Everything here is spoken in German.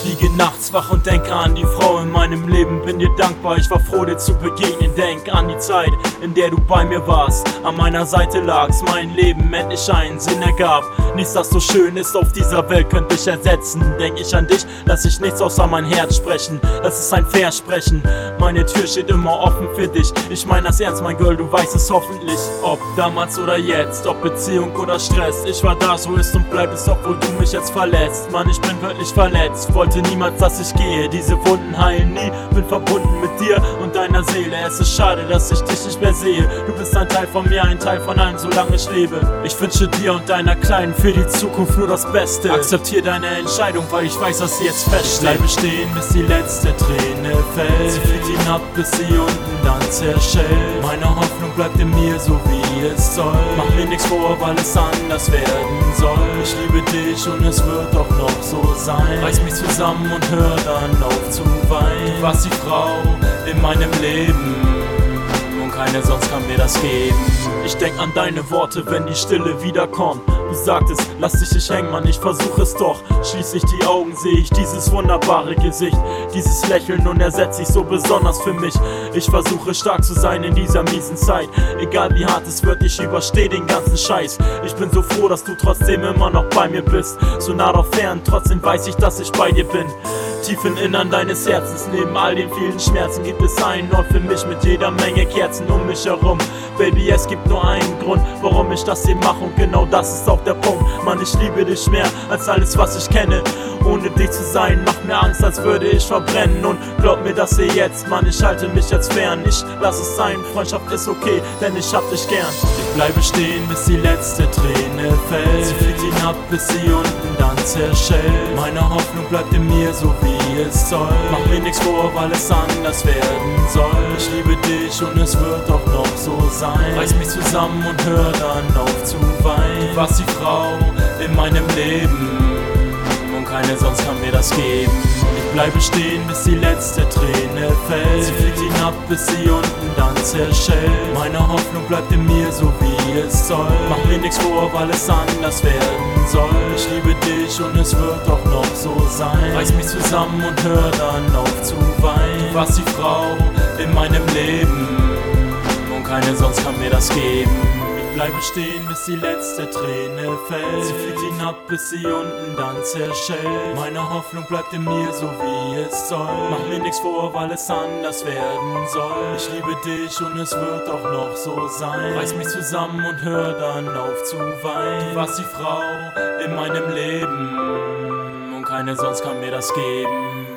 Ich liege nachts wach und denke an die Frau in meinem Leben. Bin dir dankbar, ich war froh, dir zu begegnen. Denk an die Zeit, in der du bei mir warst, an meiner Seite lagst, mein Leben endlich einen Sinn ergab. Nichts, das so schön ist auf dieser Welt, könnte ich ersetzen. Denk ich an dich, lass ich nichts außer mein Herz sprechen. Das ist ein Versprechen, meine Tür steht immer offen für dich. Ich mein das ernst, mein Girl, du weißt es hoffentlich. Ob damals oder jetzt, ob Beziehung oder Stress, ich war da, so ist und bleib es, obwohl du mich jetzt verletzt. Mann, ich bin wirklich verletzt, wollte niemals, dass ich gehe. Diese Wunden heilen nie, bin verbunden mit dir und deiner Seele. Es ist schade, dass ich dich nicht mehr sehe. Du bist ein Teil von mir, ein Teil von allem, solange ich lebe. Ich wünsche dir und deiner Kleinen für die Zukunft nur das Beste. Akzeptier deine Entscheidung, weil ich weiß, dass sie jetzt feststeht. Ich bleibe stehen, bis die letzte Träne fällt. Sie fliegt hinab, bis sie unten dann zerschellt. Meine Hoffnung bleibt in mir, so wie es soll. Mach mir nichts vor, weil es anders werden soll. Ich liebe dich und es wird auch noch so sein. Reiß mich zusammen und hör dann auf zu weinen. Du warst die Frau in meinem Leben und keine sonst kann mir das geben. Ich denk an deine Worte, wenn die Stille wiederkommt. Du sagtest, lass dich nicht hängen, Mann, ich versuch es doch. Schließ ich die Augen, seh ich dieses wunderbare Gesicht, dieses Lächeln und er setzt sich so besonders für mich. Ich versuche stark zu sein in dieser miesen Zeit. Egal wie hart es wird, ich übersteh den ganzen Scheiß. Ich bin so froh, dass du trotzdem immer noch bei mir bist. So nah doch fern, trotzdem weiß ich, dass ich bei dir bin. Tief im Innern deines Herzens, neben all den vielen Schmerzen, gibt es einen Ort für mich mit jeder Menge Kerzen um mich herum. Baby, es gibt nur einen Grund, warum ich das hier mache und genau das ist auch der Punkt. Mann, ich liebe dich mehr als alles, was ich kenne. Ohne dich zu sein, macht mir Angst, als würde ich verbrennen. Und glaub mir das hier jetzt, Mann, ich halte mich jetzt fern. Ich lass es sein, Freundschaft ist okay, denn ich hab dich gern. Ich bleibe stehen, bis die letzte Träne fällt. Sie fliegt hinab, bis sie unten dann zerschellt. Meine Hoffnung bleibt in mir, so wie es soll. Mach mir nichts vor, weil es anders werden soll. Ich liebe dich und es wird auch noch so sein. Reiß mich zusammen und hör dann auf zu weinen. Du warst die Frau in meinem Leben und keine sonst kann mir das geben. Ich bleibe stehen, bis die letzte Träne fällt. Sie fliegt hinab, bis sie unten dann zerschellt. Meine Hoffnung bleibt in mir, so wie es soll. Mach mir nichts vor, weil es anders werden soll. Ich liebe dich und es wird auch noch so sein. Reiß mich zusammen und hör dann auf zu weinen. Du warst die Frau in meinem Leben und keine sonst kann mir das geben. Ich bleibe stehen, bis die letzte Träne fällt. Sie fliegt hinab, bis sie unten dann zerschellt. Meine Hoffnung bleibt in mir, so wie es soll. Mach mir nichts vor, weil es anders werden soll. Ich liebe dich und es wird auch noch so sein. Reiß mich zusammen und hör dann auf zu weinen. Du warst die Frau in meinem Leben und keine sonst kann mir das geben.